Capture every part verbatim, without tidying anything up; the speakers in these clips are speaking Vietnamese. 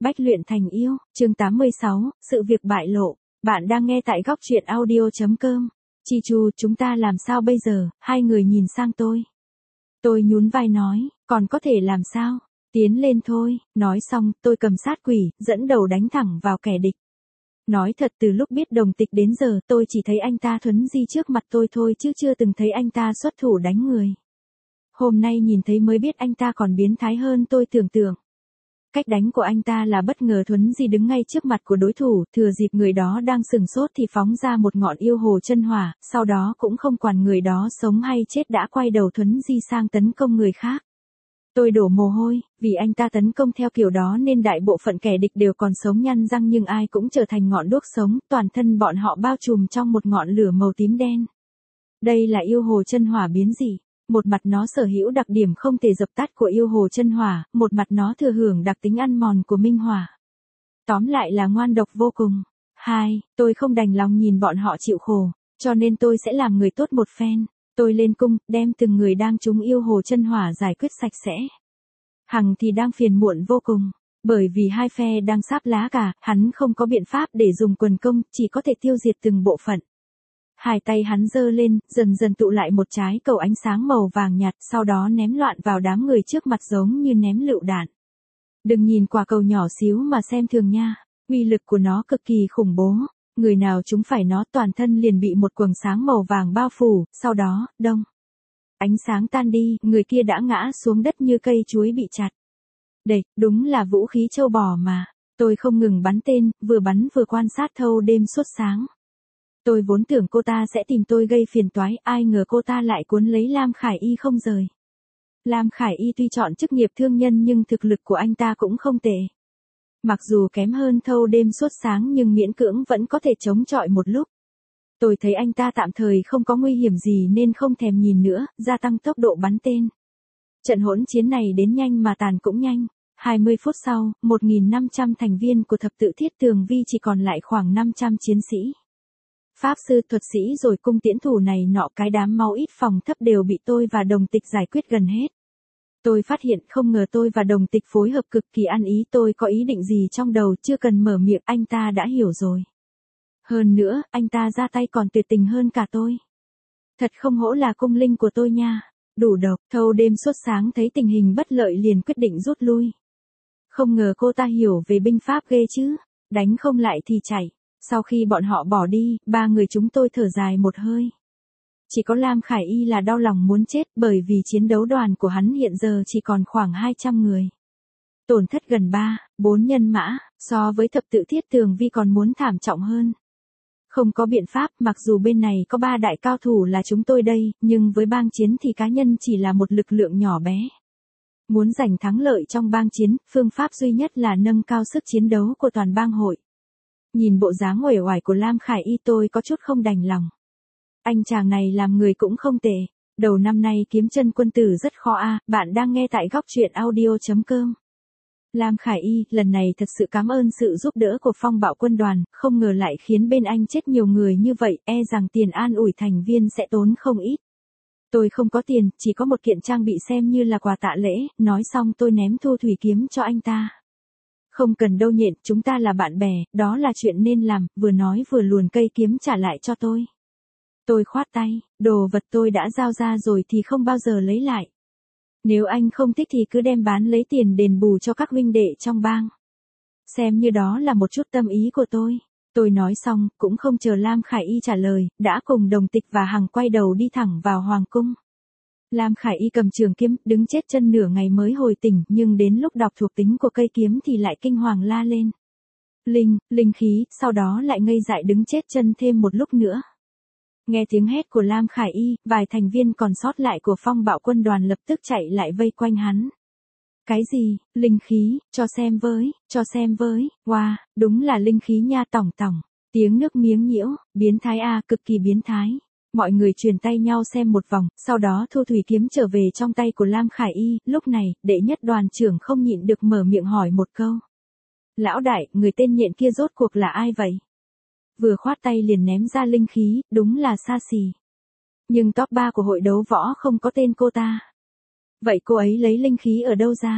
Bách luyện thành yêu, chương tám mươi sáu, sự việc bại lộ. Bạn đang nghe tại góc truyện audio chấm com. Chi Chu, chúng ta làm sao bây giờ? Hai người nhìn sang tôi. Tôi nhún vai nói, còn có thể làm sao? Tiến lên thôi. Nói xong, tôi cầm sát quỷ, dẫn đầu đánh thẳng vào kẻ địch. Nói thật, từ lúc biết Đồng Tịch đến giờ, tôi chỉ thấy anh ta thuấn di trước mặt tôi thôi chứ chưa từng thấy anh ta xuất thủ đánh người. Hôm nay nhìn thấy mới biết anh ta còn biến thái hơn tôi tưởng tượng. Cách đánh của anh ta là bất ngờ thuấn di đứng ngay trước mặt của đối thủ, thừa dịp người đó đang sừng sốt thì phóng ra một ngọn yêu hồ chân hỏa, sau đó cũng không quản người đó sống hay chết đã quay đầu thuấn di sang tấn công người khác. Tôi đổ mồ hôi, vì anh ta tấn công theo kiểu đó nên đại bộ phận kẻ địch đều còn sống nhăn răng nhưng ai cũng trở thành ngọn đuốc sống, toàn thân bọn họ bao trùm trong một ngọn lửa màu tím đen. Đây là yêu hồ chân hỏa biến dị. Một mặt nó sở hữu đặc điểm không thể dập tắt của yêu hồ chân hỏa, một mặt nó thừa hưởng đặc tính ăn mòn của minh hỏa. Tóm lại là ngoan độc vô cùng. Hai, tôi không đành lòng nhìn bọn họ chịu khổ, cho nên tôi sẽ làm người tốt một phen. Tôi lên cung, đem từng người đang trúng yêu hồ chân hỏa giải quyết sạch sẽ. Hằng thì đang phiền muộn vô cùng, bởi vì hai phe đang sáp lá cả, hắn không có biện pháp để dùng quần công, chỉ có thể tiêu diệt từng bộ phận. Hai tay hắn giơ lên, dần dần tụ lại một trái cầu ánh sáng màu vàng nhạt, sau đó ném loạn vào đám người trước mặt giống như ném lựu đạn. Đừng nhìn quả cầu nhỏ xíu mà xem thường nha, uy lực của nó cực kỳ khủng bố, người nào chúng phải nó toàn thân liền bị một quầng sáng màu vàng bao phủ, sau đó, đông. Ánh sáng tan đi, người kia đã ngã xuống đất như cây chuối bị chặt. Đây, đúng là vũ khí châu bò mà, tôi không ngừng bắn tên, vừa bắn vừa quan sát thâu đêm suốt sáng. Tôi vốn tưởng cô ta sẽ tìm tôi gây phiền toái, ai ngờ cô ta lại cuốn lấy Lam Khải Y không rời. Lam Khải Y tuy chọn chức nghiệp thương nhân nhưng thực lực của anh ta cũng không tệ. Mặc dù kém hơn thâu đêm suốt sáng nhưng miễn cưỡng vẫn có thể chống chọi một lúc. Tôi thấy anh ta tạm thời không có nguy hiểm gì nên không thèm nhìn nữa, gia tăng tốc độ bắn tên. Trận hỗn chiến này đến nhanh mà tàn cũng nhanh. hai mươi phút sau, một nghìn năm trăm thành viên của thập tự thiết tường vi chỉ còn lại khoảng năm trăm chiến sĩ. Pháp sư, thuật sĩ rồi cung tiễn thủ này nọ, cái đám máu ít phòng thấp đều bị tôi và Đồng Tịch giải quyết gần hết. Tôi phát hiện không ngờ tôi và Đồng Tịch phối hợp cực kỳ ăn ý, tôi có ý định gì trong đầu chưa cần mở miệng anh ta đã hiểu rồi. Hơn nữa, anh ta ra tay còn tuyệt tình hơn cả tôi. Thật không hổ là cung linh của tôi nha, đủ độc. Thâu đêm suốt sáng thấy tình hình bất lợi liền quyết định rút lui. Không ngờ cô ta hiểu về binh pháp ghê chứ, đánh không lại thì chạy. Sau khi bọn họ bỏ đi, ba người chúng tôi thở dài một hơi. Chỉ có Lam Khải Y là đau lòng muốn chết bởi vì chiến đấu đoàn của hắn hiện giờ chỉ còn khoảng hai trăm người. Tổn thất gần ba, bốn nhân mã, so với thập tự thiết tường vi còn muốn thảm trọng hơn. Không có biện pháp, mặc dù bên này có ba đại cao thủ là chúng tôi đây, nhưng với bang chiến thì cá nhân chỉ là một lực lượng nhỏ bé. Muốn giành thắng lợi trong bang chiến, phương pháp duy nhất là nâng cao sức chiến đấu của toàn bang hội. Nhìn bộ dáng uể oải của Lam Khải Y tôi có chút không đành lòng. Anh chàng này làm người cũng không tệ. Đầu năm nay kiếm chân quân tử rất khó a. À. Bạn đang nghe tại góc truyện audio chấm com. Lam Khải Y, lần này thật sự cảm ơn sự giúp đỡ của Phong Bạo quân đoàn, không ngờ lại khiến bên anh chết nhiều người như vậy, e rằng tiền an ủi thành viên sẽ tốn không ít. Tôi không có tiền, chỉ có một kiện trang bị xem như là quà tạ lễ, nói xong tôi ném thu thủy kiếm cho anh ta. Không cần đâu nhện, chúng ta là bạn bè, đó là chuyện nên làm, vừa nói vừa luồn cây kiếm trả lại cho tôi. Tôi khoát tay, đồ vật tôi đã giao ra rồi thì không bao giờ lấy lại. Nếu anh không thích thì cứ đem bán lấy tiền đền bù cho các huynh đệ trong bang. Xem như đó là một chút tâm ý của tôi. Tôi nói xong, cũng không chờ Lam Khải Y trả lời, đã cùng Đồng Tịch và Hằng quay đầu đi thẳng vào Hoàng cung. Lam Khải Y cầm trường kiếm, đứng chết chân nửa ngày mới hồi tỉnh, nhưng đến lúc đọc thuộc tính của cây kiếm thì lại kinh hoàng la lên. Linh, linh khí, sau đó lại ngây dại đứng chết chân thêm một lúc nữa. Nghe tiếng hét của Lam Khải Y, vài thành viên còn sót lại của Phong Bạo quân đoàn lập tức chạy lại vây quanh hắn. Cái gì, linh khí, cho xem với, cho xem với, wow, đúng là linh khí nha tỏng tỏng, tiếng nước miếng nhiễu, biến thái a, à, cực kỳ biến thái. Mọi người truyền tay nhau xem một vòng, sau đó thu thủy kiếm trở về trong tay của Lam Khải Y, lúc này, đệ nhất đoàn trưởng không nhịn được mở miệng hỏi một câu. Lão đại, người tên nhện kia rốt cuộc là ai vậy? Vừa khoát tay liền ném ra linh khí, đúng là xa xỉ. Nhưng top ba của hội đấu võ không có tên cô ta. Vậy cô ấy lấy linh khí ở đâu ra?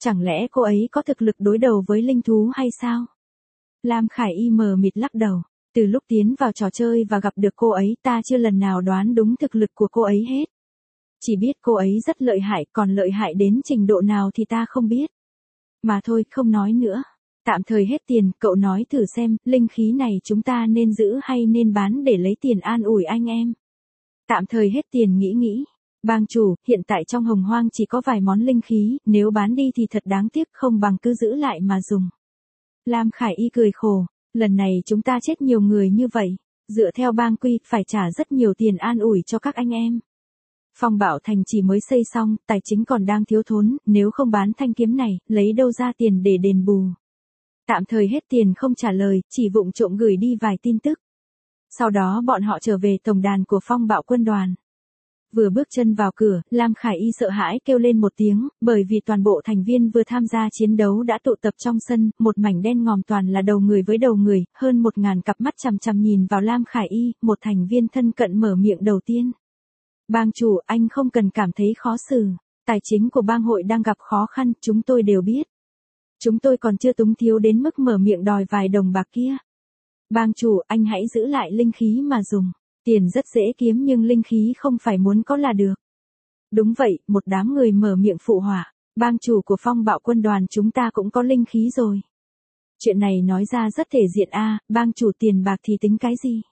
Chẳng lẽ cô ấy có thực lực đối đầu với linh thú hay sao? Lam Khải Y mờ mịt lắc đầu. Từ lúc tiến vào trò chơi và gặp được cô ấy ta chưa lần nào đoán đúng thực lực của cô ấy hết. Chỉ biết cô ấy rất lợi hại, còn lợi hại đến trình độ nào thì ta không biết. Mà thôi, không nói nữa. Tạm thời hết tiền, cậu nói thử xem, linh khí này chúng ta nên giữ hay nên bán để lấy tiền an ủi anh em. Tạm thời hết tiền nghĩ nghĩ. Bang chủ, hiện tại trong Hồng Hoang chỉ có vài món linh khí, nếu bán đi thì thật đáng tiếc, không bằng cứ giữ lại mà dùng. Lam Khải Y cười khổ, lần này chúng ta chết nhiều người như vậy, dựa theo bang quy, phải trả rất nhiều tiền an ủi cho các anh em. Phong Bảo Thành chỉ mới xây xong, tài chính còn đang thiếu thốn, nếu không bán thanh kiếm này, lấy đâu ra tiền để đền bù. Tạm thời hết tiền không trả lời, chỉ vụng trộm gửi đi vài tin tức. Sau đó bọn họ trở về tổng đàn của Phong Bạo quân đoàn. Vừa bước chân vào cửa, Lam Khải Y sợ hãi kêu lên một tiếng, bởi vì toàn bộ thành viên vừa tham gia chiến đấu đã tụ tập trong sân, một mảnh đen ngòm toàn là đầu người với đầu người, hơn một ngàn cặp mắt chằm chằm nhìn vào Lam Khải Y, một thành viên thân cận mở miệng đầu tiên. Bang chủ, anh không cần cảm thấy khó xử, tài chính của bang hội đang gặp khó khăn, chúng tôi đều biết. Chúng tôi còn chưa túng thiếu đến mức mở miệng đòi vài đồng bạc kia. Bang chủ, anh hãy giữ lại linh khí mà dùng. Tiền rất dễ kiếm nhưng linh khí không phải muốn có là được. Đúng vậy, một đám người mở miệng phụ họa. Bang chủ của Phong Bạo quân đoàn chúng ta cũng có linh khí rồi. Chuyện này nói ra rất thể diện a, à, bang chủ tiền bạc thì tính cái gì?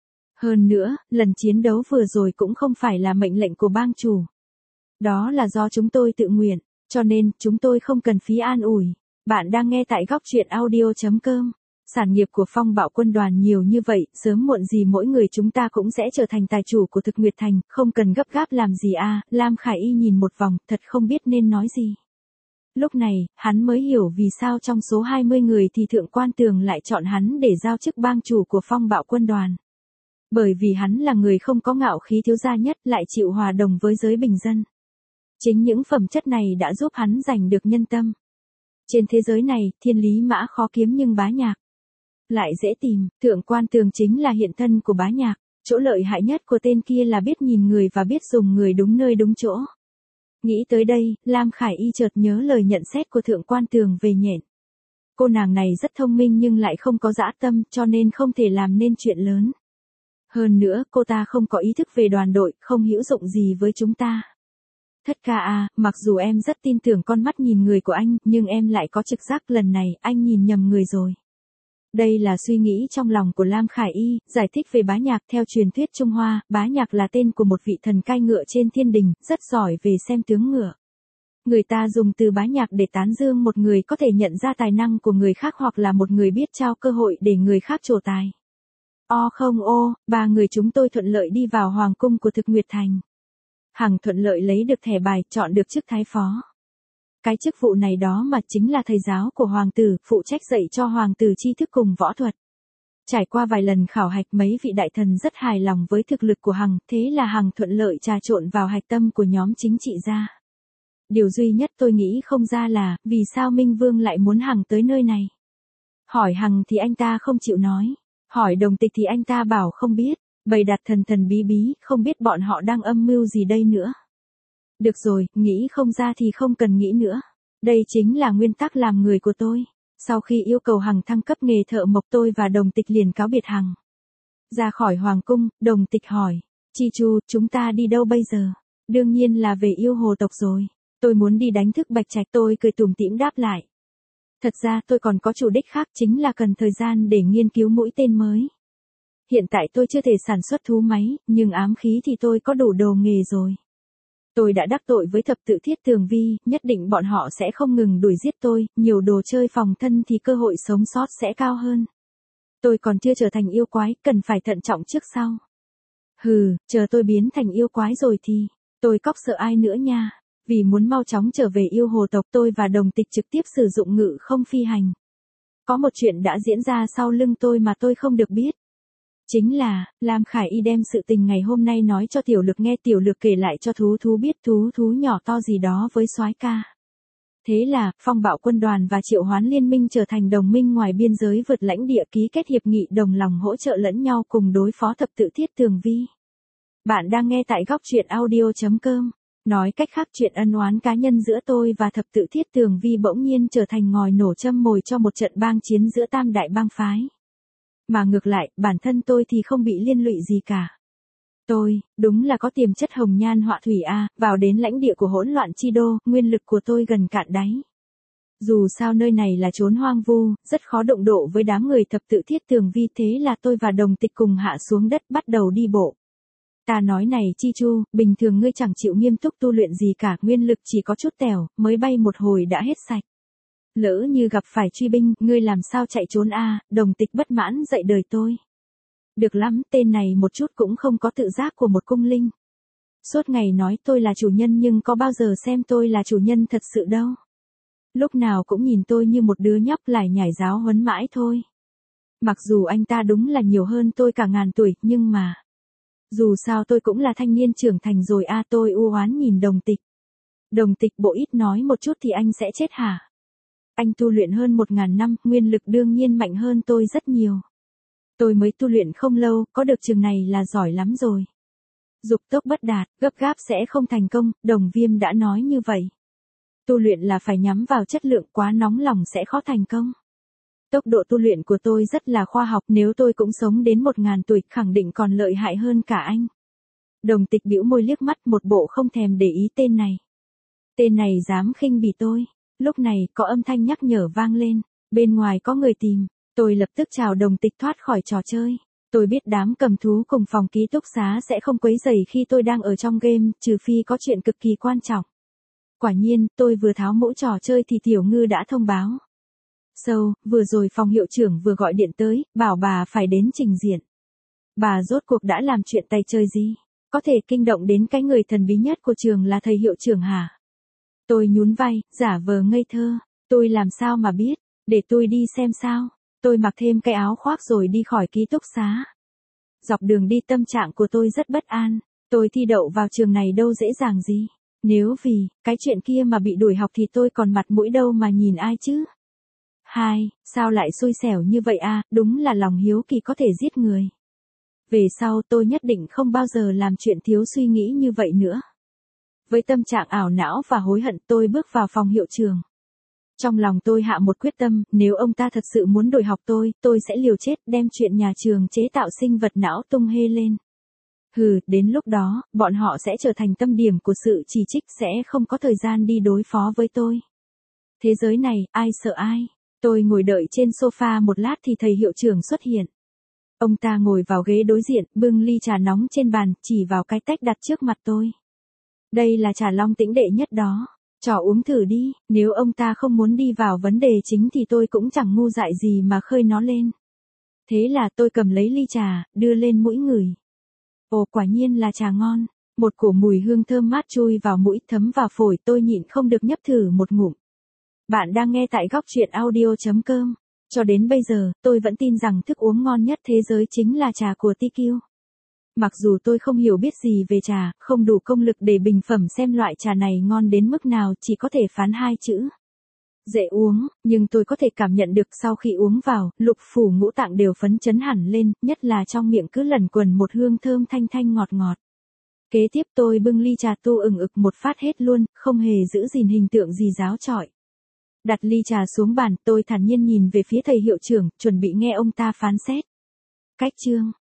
Hơn nữa, lần chiến đấu vừa rồi cũng không phải là mệnh lệnh của bang chủ. Đó là do chúng tôi tự nguyện, cho nên chúng tôi không cần phí an ủi. Bạn đang nghe tại góc truyện audio chấm com. Sản nghiệp của Phong Bạo quân đoàn nhiều như vậy, sớm muộn gì mỗi người chúng ta cũng sẽ trở thành tài chủ của Thực Nguyệt Thành, không cần gấp gáp làm gì a. À, Lam Khải Y nhìn một vòng, thật không biết nên nói gì. Lúc này, hắn mới hiểu vì sao trong số hai mươi người thì Thượng Quan Tường lại chọn hắn để giao chức bang chủ của Phong Bạo quân đoàn. Bởi vì hắn là người không có ngạo khí thiếu gia nhất, lại chịu hòa đồng với giới bình dân. Chính những phẩm chất này đã giúp hắn giành được nhân tâm. Trên thế giới này, thiên lý mã khó kiếm nhưng bá nhạc lại dễ tìm. Thượng Quan Tường chính là hiện thân của bá nhạc. Chỗ lợi hại nhất của tên kia là biết nhìn người và biết dùng người đúng nơi đúng chỗ. Nghĩ tới đây, Lam Khải Y chợt nhớ lời nhận xét của Thượng Quan Tường về Nhện. Cô nàng này rất thông minh nhưng lại không có dã tâm, cho nên không thể làm nên chuyện lớn. Hơn nữa, cô ta không có ý thức về đoàn đội, không hữu dụng gì với chúng ta. Thất ca à, mặc dù em rất tin tưởng con mắt nhìn người của anh, nhưng em lại có trực giác lần này, anh nhìn nhầm người rồi. Đây là suy nghĩ trong lòng của Lam Khải Y, giải thích về bá nhạc. Theo truyền thuyết Trung Hoa, bá nhạc là tên của một vị thần cai ngựa trên thiên đình, rất giỏi về xem tướng ngựa. Người ta dùng từ bá nhạc để tán dương một người có thể nhận ra tài năng của người khác hoặc là một người biết trao cơ hội để người khác trổ tài. O không ô, ba người chúng tôi thuận lợi đi vào hoàng cung của Thực Nguyệt Thành. Hằng thuận lợi lấy được thẻ bài, chọn được chức thái phó. Cái chức vụ này đó mà chính là thầy giáo của hoàng tử, phụ trách dạy cho hoàng tử tri thức cùng võ thuật. Trải qua vài lần khảo hạch, mấy vị đại thần rất hài lòng với thực lực của Hằng, thế là Hằng thuận lợi trà trộn vào hạch tâm của nhóm chính trị gia. Điều duy nhất tôi nghĩ không ra là, vì sao Minh Vương lại muốn Hằng tới nơi này? Hỏi Hằng thì anh ta không chịu nói. Hỏi Đồng Tịch thì anh ta bảo không biết. Bày đặt thần thần bí bí, không biết bọn họ đang âm mưu gì đây nữa. Được rồi, nghĩ không ra thì không cần nghĩ nữa. Đây chính là nguyên tắc làm người của tôi. Sau khi yêu cầu Hằng thăng cấp nghề thợ mộc, tôi và Đồng Tịch liền cáo biệt Hằng. Ra khỏi hoàng cung, Đồng Tịch hỏi, Chi Chu, chúng ta đi đâu bây giờ? Đương nhiên là về yêu hồ tộc rồi. Tôi muốn đi đánh thức Bạch Trạch. Tôi cười tủm tỉm đáp lại. Thật ra tôi còn có chủ đích khác, chính là cần thời gian để nghiên cứu mũi tên mới. Hiện tại tôi chưa thể sản xuất thú máy, nhưng ám khí thì tôi có đủ đồ nghề rồi. Tôi đã đắc tội với thập tự thiết tường vi, nhất định bọn họ sẽ không ngừng đuổi giết tôi, nhiều đồ chơi phòng thân thì cơ hội sống sót sẽ cao hơn. Tôi còn chưa trở thành yêu quái, cần phải thận trọng trước sau. Hừ, chờ tôi biến thành yêu quái rồi thì, tôi cóc sợ ai nữa nha. Vì muốn mau chóng trở về yêu hồ tộc, tôi và Đồng Tịch trực tiếp sử dụng ngự không phi hành. Có một chuyện đã diễn ra sau lưng tôi mà tôi không được biết. Chính là, Lam Khải Y đem sự tình ngày hôm nay nói cho Tiểu Lực nghe, Tiểu Lực kể lại cho Thú Thú biết, Thú Thú nhỏ to gì đó với soái ca. Thế là, Phong Bạo quân đoàn và Triệu Hoán liên minh trở thành đồng minh ngoài biên giới vượt lãnh địa, ký kết hiệp nghị đồng lòng hỗ trợ lẫn nhau cùng đối phó thập tự thiết tường vi. Bạn đang nghe tại góc truyện audio chấm com. Nói cách khác, chuyện ân oán cá nhân giữa tôi và thập tự Thiết Tường Vi bỗng nhiên trở thành ngòi nổ châm mồi cho một trận bang chiến giữa tam đại bang phái. Mà ngược lại, bản thân tôi thì không bị liên lụy gì cả. Tôi, đúng là có tiềm chất hồng nhan họa thủy a, vào đến lãnh địa của hỗn loạn chi đô, nguyên lực của tôi gần cạn đáy. Dù sao nơi này là chốn hoang vu, rất khó động độ với đám người thập tự Thiết Tường Vi, thế là tôi và Đồng Tịch cùng hạ xuống đất bắt đầu đi bộ. Ta nói này Chi Chu, bình thường ngươi chẳng chịu nghiêm túc tu luyện gì cả, nguyên lực chỉ có chút tèo, mới bay một hồi đã hết sạch. Lỡ như gặp phải truy binh, ngươi làm sao chạy trốn a? Đồng Tịch bất mãn dạy đời tôi. Được lắm, tên này một chút cũng không có tự giác của một cung linh. Suốt ngày nói tôi là chủ nhân nhưng có bao giờ xem tôi là chủ nhân thật sự đâu. Lúc nào cũng nhìn tôi như một đứa nhóc lải nhải giáo huấn mãi thôi. Mặc dù anh ta đúng là nhiều hơn tôi cả ngàn tuổi, nhưng mà... Dù sao tôi cũng là thanh niên trưởng thành rồi a. Tôi u oán nhìn Đồng Tịch. Đồng Tịch bộ ít nói một chút thì anh sẽ chết hả? Anh tu luyện hơn một ngàn năm, nguyên lực đương nhiên mạnh hơn tôi rất nhiều. Tôi mới tu luyện không lâu, có được chừng này là giỏi lắm rồi. Dục tốc bất đạt, gấp gáp sẽ không thành công, Đồng Viêm đã nói như vậy. Tu luyện là phải nhắm vào chất lượng, quá nóng lòng sẽ khó thành công. Tốc độ tu luyện của tôi rất là khoa học, nếu tôi cũng sống đến một ngàn tuổi khẳng định còn lợi hại hơn cả anh. Đồng Tịch bĩu môi liếc mắt một bộ không thèm để ý tên này. Tên này dám khinh bỉ tôi. Lúc này có âm thanh nhắc nhở vang lên, bên ngoài có người tìm. Tôi lập tức chào Đồng Tịch thoát khỏi trò chơi. Tôi biết đám cầm thú cùng phòng ký túc xá sẽ không quấy rầy khi tôi đang ở trong game, trừ phi có chuyện cực kỳ quan trọng. Quả nhiên, tôi vừa tháo mũ trò chơi thì Tiểu Ngư đã thông báo. Sâu, so, vừa rồi phòng hiệu trưởng vừa gọi điện tới, bảo bà phải đến trình diện. Bà rốt cuộc đã làm chuyện tay chơi gì? Có thể kinh động đến cái người thần bí nhất của trường là thầy hiệu trưởng hả? Tôi nhún vai, giả vờ ngây thơ. Tôi làm sao mà biết, để tôi đi xem sao. Tôi mặc thêm cái áo khoác rồi đi khỏi ký túc xá. Dọc đường đi tâm trạng của tôi rất bất an. Tôi thi đậu vào trường này đâu dễ dàng gì. Nếu vì cái chuyện kia mà bị đuổi học thì tôi còn mặt mũi đâu mà nhìn ai chứ. Hai, sao lại xui xẻo như vậy a? Đúng là lòng hiếu kỳ có thể giết người. Về sau tôi nhất định không bao giờ làm chuyện thiếu suy nghĩ như vậy nữa. Với tâm trạng ảo não và hối hận, tôi bước vào phòng hiệu trưởng. Trong lòng tôi hạ một quyết tâm, nếu ông ta thật sự muốn đổi học tôi, tôi sẽ liều chết đem chuyện nhà trường chế tạo sinh vật não tung hê lên. Hừ, đến lúc đó, bọn họ sẽ trở thành tâm điểm của sự chỉ trích, sẽ không có thời gian đi đối phó với tôi. Thế giới này, ai sợ ai? Tôi ngồi đợi trên sofa một lát thì thầy hiệu trưởng xuất hiện. Ông ta ngồi vào ghế đối diện, bưng ly trà nóng trên bàn, chỉ vào cái tách đặt trước mặt tôi. Đây là trà long tĩnh đệ nhất đó. Trò uống thử đi, nếu ông ta không muốn đi vào vấn đề chính thì tôi cũng chẳng ngu dại gì mà khơi nó lên. Thế là tôi cầm lấy ly trà, đưa lên mũi ngửi. Ồ, quả nhiên là trà ngon. Một cổ mùi hương thơm mát chui vào mũi, thấm vào phổi, tôi nhịn không được nhấp thử một ngụm. Bạn đang nghe tại góc truyện audio chấm com. Cho đến bây giờ, tôi vẫn tin rằng thức uống ngon nhất thế giới chính là trà của tê quy. Mặc dù tôi không hiểu biết gì về trà, không đủ công lực để bình phẩm xem loại trà này ngon đến mức nào, chỉ có thể phán hai chữ. Dễ uống, nhưng tôi có thể cảm nhận được sau khi uống vào, lục phủ ngũ tạng đều phấn chấn hẳn lên, nhất là trong miệng cứ lẩn quẩn một hương thơm thanh thanh ngọt ngọt. Kế tiếp tôi bưng ly trà tu ừng ực một phát hết luôn, không hề giữ gìn hình tượng gì giáo trọi. Đặt ly trà xuống bàn, tôi thản nhiên nhìn về phía thầy hiệu trưởng, chuẩn bị nghe ông ta phán xét. Cách chương,